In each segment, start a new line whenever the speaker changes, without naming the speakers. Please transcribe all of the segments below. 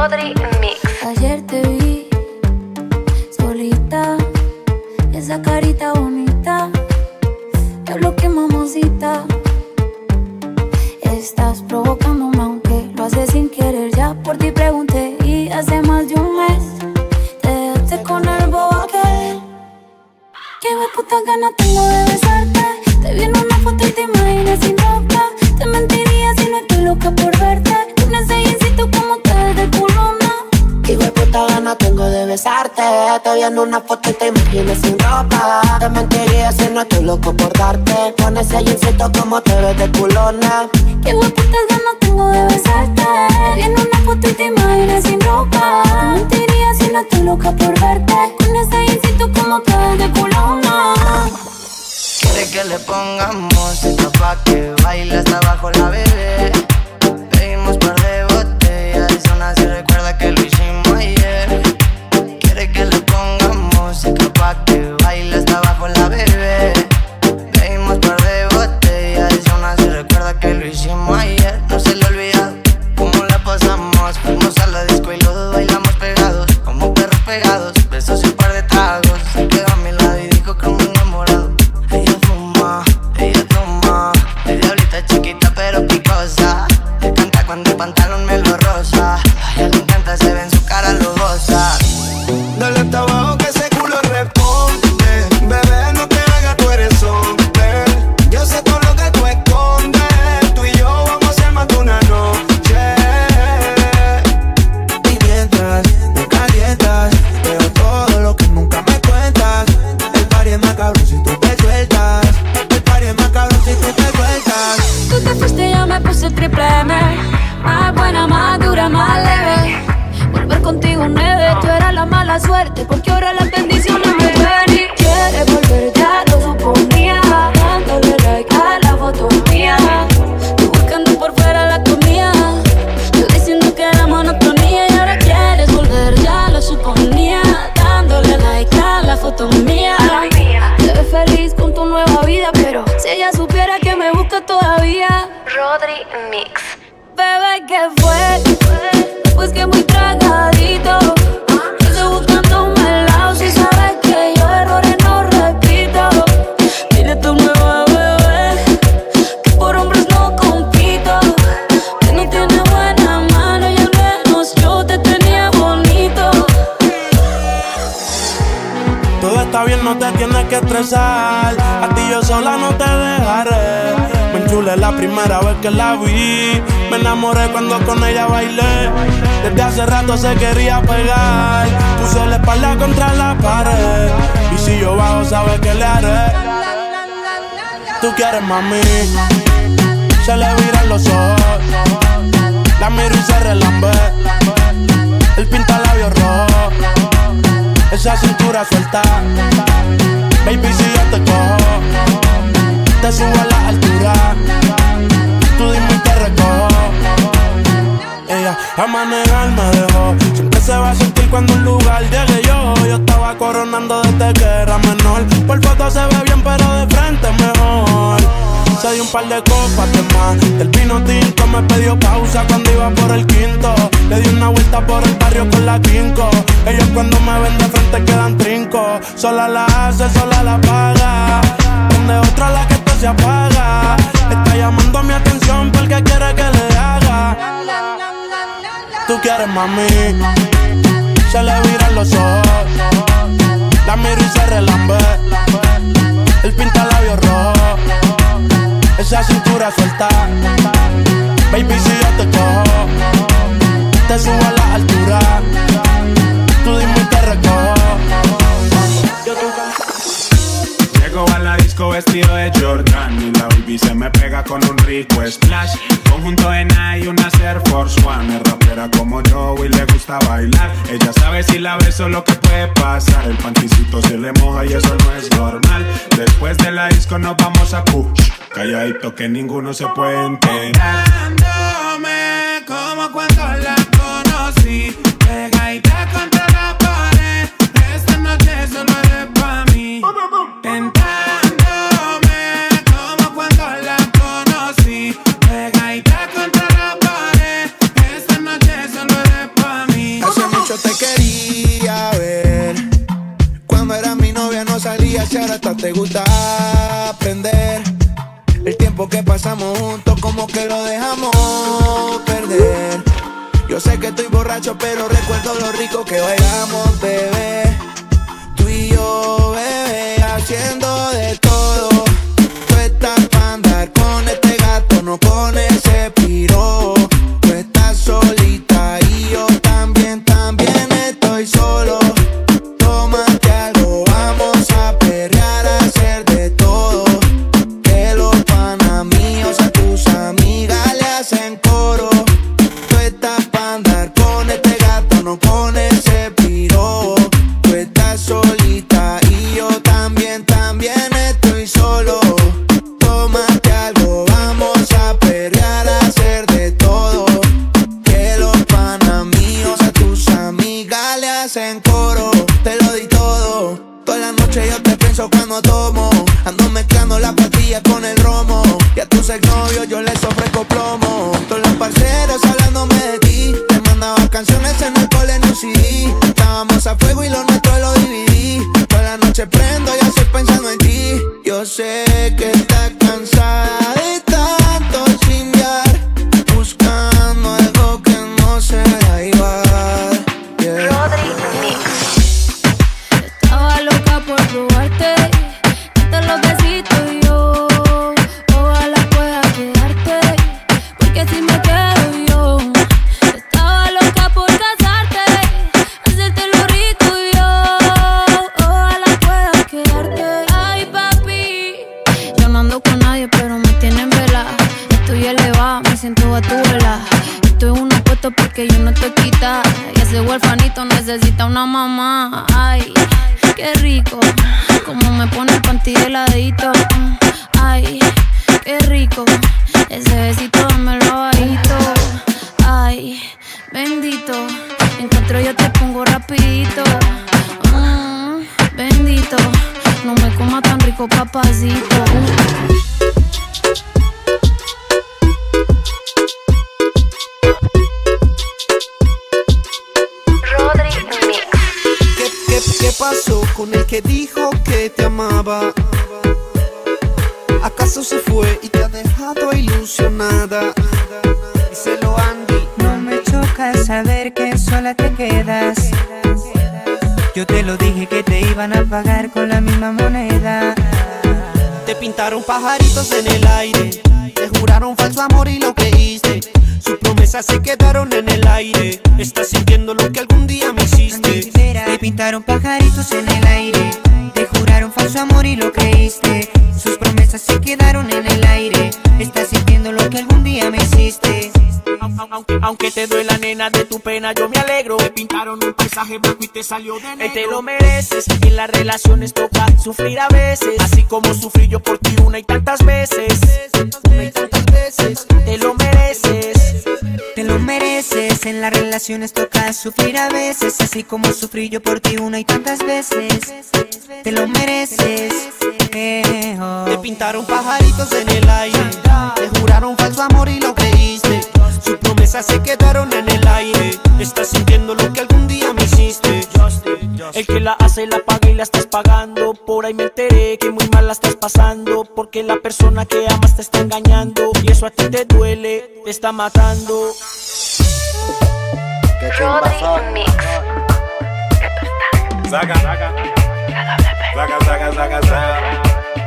Rodri Mix.
Ayer te vi solita, esa carita bonita, diablo que mamacita. Estás provocándome aunque lo haces sin querer. Ya por ti pregunté y hace más de un mes te dejaste con el bobo aquel. Qué puta gana tengo de besarte. Te vi en una foto y te imaginé sin ropa. Te mentiría si no estoy loca por verte. Con ese jeansito como te ves de culona.
Qué puta gana tengo de besarte. Te vi en una foto y te imaginé sin ropa. Te mentiría si no estoy loco por darte. Con ese jeansito como te ves de culona.
Qué puta gana tengo de besarte. Te vi en una foto y te imaginé sin ropa. Te mentiría si no estoy loca por verte. Con ese jeansito como te ves de culona.
Quiere que le pongamos esto pa' que baile hasta abajo la bebé. Pedimos par de botellas, eso nace, recuerda que lo hicimos ayer. Quiere que le pongamos esto pa' que baile hasta abajo la bebé. Pedimos par de botellas, eso nace, recuerda que lo hicimos ayer. No se le olvida cómo la pasamos. Fuimos a la disco y los dos bailamos pegados, como perros pegados. Besos y un par de tragos. Se quedó a mi lado y dijo que me enamorado. Ella toma, es diablita chiquita pero picosa. Le canta cuando el pantalón me lo rosa. A ella le encanta, se ve en su cara, lo goza.
Dale hasta abajo que ese culo responde. Bebé, no te hagas, tú eres hombre. Yo sé todo lo que tú escondes. Tú y yo vamos a hacer más de una noche. Y mientras me calientas, veo todo lo que nunca me cuentas. El party es más cabrón si tú te sueltas.
Tú te fuiste, yo me puse triple M. Más buena, más dura, más leve. Volver contigo nueve. Tú eras la mala suerte, porque ahora las bendiciones me ven. Y quieres volver, ya lo suponía. Dándole like a la foto mía. Tú buscando por fuera la comida. Yo diciendo que era monotonía. Y ahora quieres volver, ya lo suponía. Dándole like a la foto mía. Te ves feliz con tu nueva vida, pero si ella supiera que me busca todavía.
Rodri Mix.
Bebé, ¿qué fue? Pues que muy tragadito. Estoy buscando un helado. Si sabes que yo errores no repito. Dile a tu nueva bebé que por hombres no compito. Que no tiene buena mano y al menos yo te tenía bonito.
Todo está bien, no te tienes que estresar. A ti yo sola no te dejaré. Me enchulé la primera vez que la vi. Me enamoré cuando con ella bailé. Desde hace rato se quería pegar. Puse la espalda contra la pared. Y si yo bajo, sabes que le haré. Tú quieres, mami. Se le viran los ojos. La miro y se relambe. El pinta labios rojo. Esa cintura suelta. Baby, si yo te cojo, te subo a la altura. Tú dime y te recojo. Ella a manejar me dejó. Siempre se va a sentir cuando un lugar llegue yo. Yo estaba coronando desde que era menor. Por foto se ve bien pero de frente mejor. Se dio un par de copas de más. El vino tinto me pidió pausa cuando iba por el quinto. Le di una vuelta por el barrio con la quinco. Ellos cuando me ven de frente quedan trinco. Sola la hace, sola la paga. Donde otra la que esto se apaga. Está llamando mi atención porque quiere que le haga. Tú quieres, mami. Se le viran los ojos. La miro y se relambe. El pinta labios rojo. Esa cintura suelta. Baby, si yo te cojo, te subo a la altura. Tú dime y te recojo.
Llego a la disco vestido de Jordan y la baby se me pega con un rico splash. Conjunto en y una Air Force One. Es rapera como yo y le gusta bailar. Ella sabe si la beso lo que puede pasar. El panticito se le moja y eso no es normal. Después de la disco nos vamos a Kush. Calladito que ninguno se puede enterar. Dándome como cuando la conocí. Pegadita contra la pared. Esta noche solo es pa' mí. Tentándome como cuando la conocí. Pegadita contra la pared. Esta noche solo es pa' mí.
querías y ahora hasta te gusta aprender. El tiempo que pasamos juntos como que lo dejamos perder. Yo sé que estoy borracho pero recuerdo lo rico que bailamos, bebé. Tú y yo, bebé, haciendo de todo. Tú estás pa' andar con este gato, no con ese piro. Tú estás solita y yo también estoy solo. Tómate algo, vamos a perrear, a hacer de todo. Que los panas míos a tus amigas le hacen coro. Tú estás pa' andar con este gato, no con ese piro. Tú estás solita y yo también estoy solo. Tómate algo, vamos a perrear, a hacer de todo. Que los panas míos a tus amigas le hacen coro. Te lo di todo. Toda la noche yo te pienso cuando tomo. Ando mezclando la pastilla con el romo. Y a tus exnovios yo les ofrezco plomo. Todos los parceros hablándome de ti. Te mandaba canciones en el cole en un CD. Estábamos a fuego y lo nuestro lo dividí. Toda la noche prendo y estoy pensando en ti. Yo sé que estás cansada de tanto chingar, buscando algo que no será igual. Yeah.
Rodri Mix.
Estaba loca por probarte, darte los besitos y yo ojalá pueda quedarte, porque si me quedo yo. Estaba loca por casarte, hacerte lo rico y yo ojalá pueda quedarte. Ay papi, yo no ando con nadie pero me tienen vela. Estoy elevada, me siento a tu vela. Estoy en unos puestos porque yo no estoy quita. Y ese huerfanito necesita una mamá. Ay, qué rico, como me pone el panty heladito. Ay, qué rico, ese besito dámelo bajito. Ay, bendito, encuentro yo te pongo rapidito. Bendito, no me coma tan rico papacito.
Rodri Mix.
¿Qué pasó con el que dijo que te amaba? ¿Acaso se fue y te ha dejado ilusionada? Díselo, Andy.
No me choca saber que sola te quedas. Yo te lo dije que te iban a pagar con la misma moneda.
Te pintaron pajaritos en el aire, te juraron falso amor y lo creíste. Sus promesas se quedaron en el aire. Estás sintiendo lo que algún día me hiciste.
Te pintaron pajaritos en el aire, te juraron falso amor y lo creíste. Sus promesas se quedaron en el aire. Estás sintiendo lo que algún día me hiciste.
Aunque te duela, nena, de tu pena yo me alegro. Te pintaron un paisaje blanco y te salió de negro. Te lo mereces, en las relaciones toca sufrir a veces, así como sufrí yo por ti una y tantas veces. Te lo mereces.
Te lo mereces, en las relaciones toca sufrir a veces, así como sufrí yo por ti una y tantas veces. Te lo mereces.
Te pintaron pajaritos en el aire, te juraron falso amor y lo creíste. Sus promesas se quedaron en el aire. Estás sintiendo lo que algún día me hiciste.
El que la hace la paga y la estás pagando. Por ahí me enteré que muy mal la estás pasando, porque la persona que amas te está engañando. Y eso a ti te duele, te está matando.
Rodri Mix.
Saca.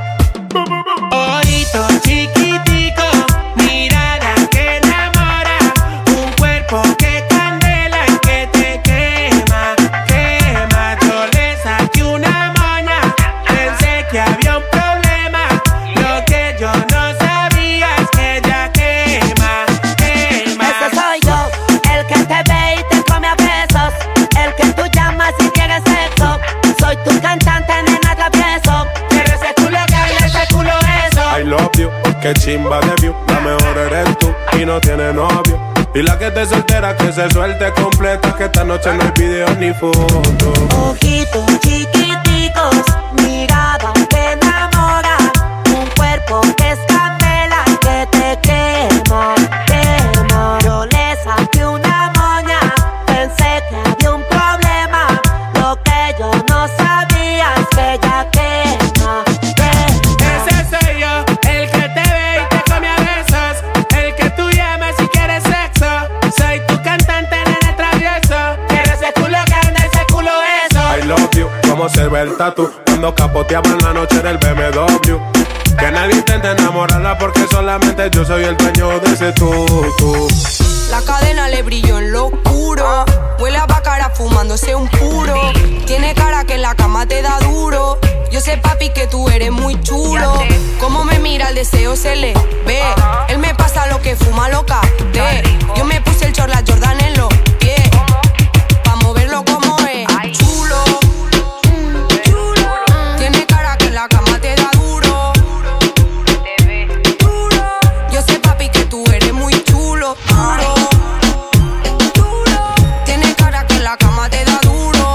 Ojito chiquitico, mirada que enamora, un cuerpo que candela y que te quema. Yo le saqué una moña, pensé que había un problema. Lo que yo no sabía es que ella quema.
Ese soy yo, el que te ve y te come a besos, el que tú llamas si quieres sexo. Soy tu cantante, nena, travieso.
Pero ese culo que ese culo eso.
I love you, que chimba de view. La mejor eres tú y no tiene novio. Y la que te soltera que se suelte completa, que esta noche no hay video ni foto.
Ojitos chiquiticos, mirada que enamora, un cuerpo que es candela que te quema. Yo le saqué una moña, pensé que había un problema. Lo que yo no sabía es que ella quema.
Boteaba en la noche del BMW. Que nadie intente enamorarla porque solamente yo soy el dueño de ese tú.
La cadena le brilló en lo oscuro. Huele a baccara fumándose un puro. Tiene cara que en la cama te da duro. Yo sé, papi, que tú eres muy chulo. Como me mira, el deseo se le ve. Él me pasa lo que fuma loca de. Yo me puse el short, la Jordan en los pies. Pa' moverlo como es. Chulo. Tiene cara que en la cama te da duro. Yo sé, papi, que tú eres muy chulo. Tiene cara que en la cama te da duro.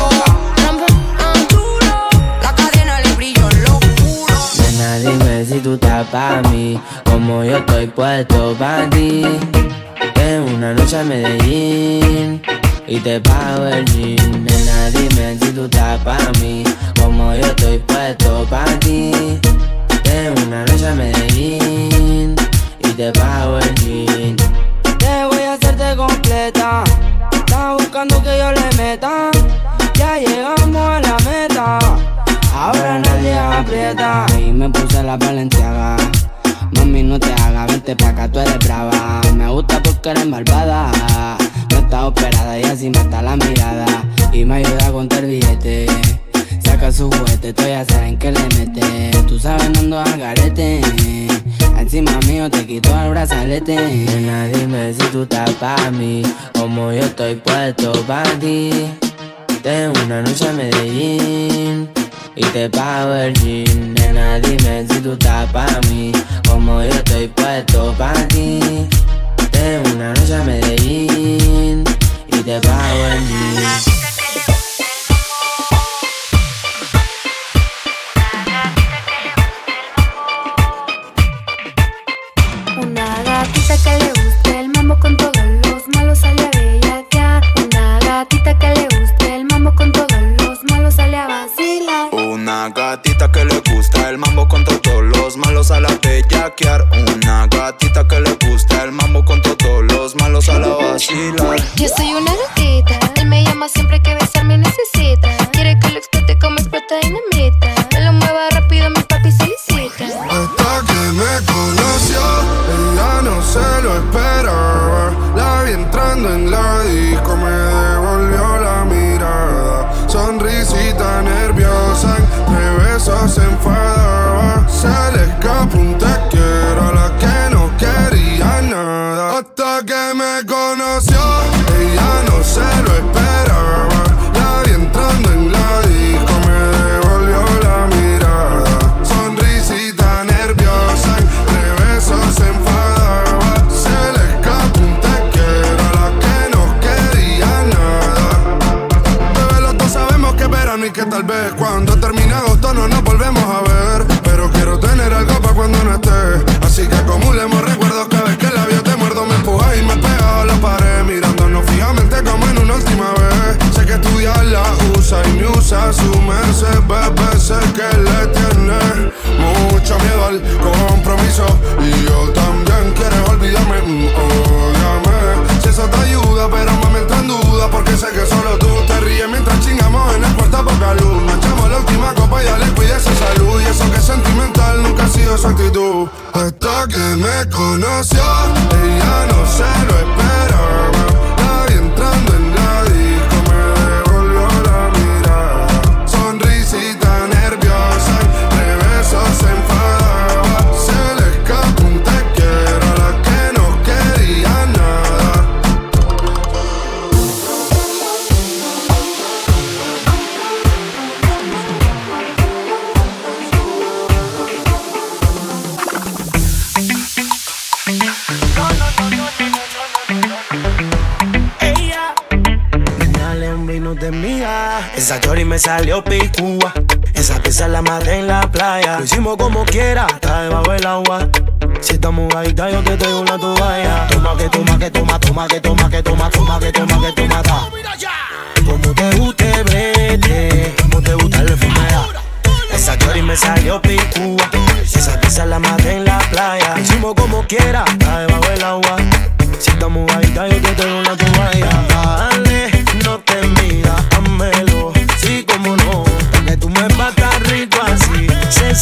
La cadena le brilló en lo oscuro.
Nena, dime si tú estás pa' mí, como yo estoy puesto pa' ti. Tengo una noche a Medellín y te pago el jean. Nena, dime si tú estás pa' mí, como yo estoy puesto pa' ti. Tengo una noche a Medellín y te pago el jean.
Te voy a hacerte completa. Estás buscando que yo le meta. Ya llegamos a la meta. Ahora nadie aprieta. Y me puse la Balenciaga. Mami, no te hagas, vente pa' acá, tú eres brava. Me gusta porque eres malvada. No está operada y así me está la mirada. Y me ayuda a contar billete. Saca su juguete, tú ya saben que le mete. Tú sabes, no ando al garete. Encima mío te quito el brazalete.
Nena, dime si tú estás pa' mí, como yo estoy puesto pa' ti. Tengo una noche a Medellín y te pago el jean. Nena, dime si tú estás pa' mí, como yo estoy puesto pa' ti. Tengo una noche a Medellín y te pago el jean.
Una gatita que le guste el mambo con todos los malos sale a bellaquear. Una gatita que le guste el mambo con todos los malos sale a vacilar.
Una gatita que le gusta el mambo con todos los malos sale a bellaquear. Una gatita que le gusta el mambo con todos los malos sale a vacilar.
Yo soy una gatita, él me llama siempre que besarme necesita. Quiere que lo explote como explota dinamita. Me lo mueva rápido, mi papi solicita.
Hasta que me conoció, ella no se lo esperaba. La vi entrando en la disco, me devolvió la mirada. Sonrisita nerviosa, entre besos se enfadaba. Se le escapó un te quiero a la que no quería nada. Hasta que me conoció, ella no se lo esperaba. La vi entrando en la disco, me devolvió la mirada. Sonrisita nerviosa, entre besos se enfadaba. Se le escapó un te quiero a la que no quería nada. Bebé, los dos sabemos que verano y que tal vez cuando termine agosto no nos volvemos a ver. Pero quiero tener algo pa' cuando no esté. Así que acumulemos recuerdos cada vez que el labio te muerdo. Me empujas y me pegas a la pared, mirándonos fijamente como en una última vez. Sé que estudiar la usa y me usa su merced, bebé. Sé que le tiene mucho miedo al compromiso y yo también. Quieres olvidarme, ódiame. Si eso te ayuda, pero me entra en duda, porque sé que solo tú te ríes mientras chingamos en el cuarto a poca luz. Nos echamos la última copa y ya le cuide esa salud. Y eso que es sentimental nunca ha sido su actitud. Hasta que me conoció, ella no se lo esperaba. La vi entrando en la disco, me devolvió la mirada. Sonrisita nerviosa, entre besos se enfadaba. Se le escapó un te quiero a la que no quería nada.
Dale un vino de mía. Esa chori me salió picúa. Esa pieza la maté en la playa. Lo hicimos como quiera, está debajo del agua. Si estamos ahorita yo te traigo una toalla. Toma que toma que toma, toma que toma que toma, toma que toma que toma, ta. Como te guste brete, como te gusta el fumera. Esa chori me salió picúa. Esa pieza la maté en la playa. Lo hicimos como quiera, está debajo del agua. Si estamos ahorita yo te traigo una toalla. Dale, no te miras, házmelo, sí como no. Que tú me batas rico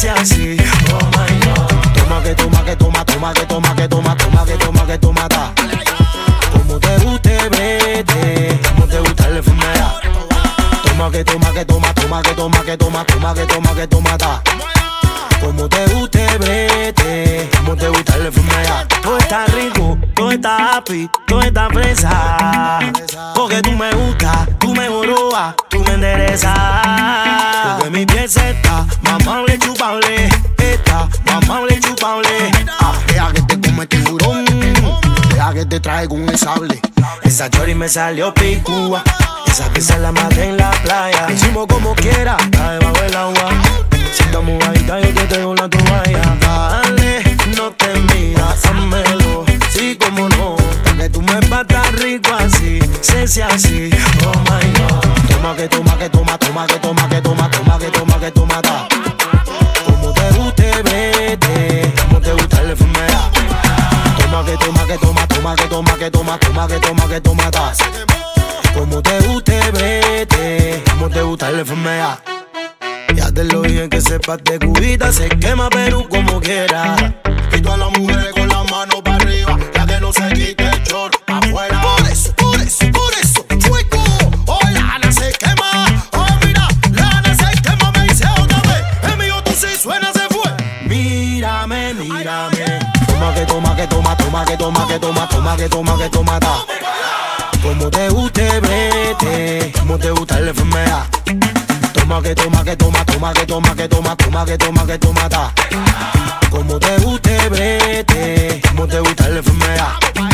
sea así, oh my God. Toma que toma que toma, toma que toma que toma, toma que toma que toma ta. Como te guste, vete, como te gusta la enfermedad. Toma que toma que toma, toma que toma que toma, toma que toma que toma ta. Como te guste, vete, como te gusta la enfermedad. Todo está rico, todo está happy, todo está fresa. Porque tú me gustas, tú me jorobas, tú me enderezas. Porque mi piel se está mamable, chupable. Está mamable, chupable. Deja que te come tiburón, deja que te traigo un sable. Esa chori me salió picúa, esa que se la maté en la playa. Hicimos como quiera, está debajo del agua. Si estamos bajita, yo te traigo la toalla. Dale, no te miras, házmelo, sí como no. Que tú me patas rico así, sé así, oh my God. Toma que toma que toma, toma que toma que toma, toma que toma que toma ta. Como te guste, vete, como te gusta la enfermedad. Toma que toma que toma, toma que toma que toma, toma que toma que toma ta. Como te guste, vete, como te gusta la enfermedad. Ya te lo dije que sepas de cubita, se quema Perú como quiera. Y todas las mujeres con la mano para arriba, ya que no se quite el short afuera. Por eso, fuego. Oh, la Ana se quema. Oh, mira, la Ana se quema, me dice otra vez. El mío tú sí suena, se fue. Mírame, mírame. Toma que toma que toma, toma que toma que toma, toma que toma que toma ta. Como te guste, vete, como te gusta la enfermedad. Toma que toma que toma, toma que toma que toma, toma que toma que toma ta. Como te guste, vete, como te gusta la enfermedad.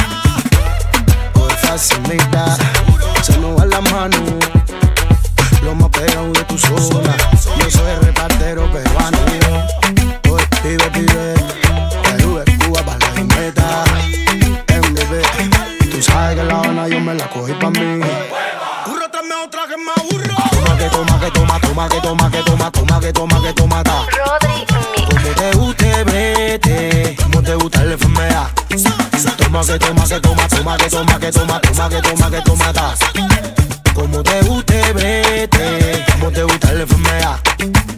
Por facilidad, se nos va la mano. Lo más pegado de tu zona. Yo soy el repartero peruano. Hoy pibe, Perú es Cuba para la meta. MDB, tú sabes que la Habana yo me la cogí pa' mí. Burro, tráeme otra que me aburro. Toma que toma que toma, toma que toma que toma, toma que toma que toma ta. Como te guste, vete, como te gusta la enfermedad. Toma que toma que toma, toma que toma que toma, toma que toma que toma ta. Como te guste, vete, como te gusta la enfermedad.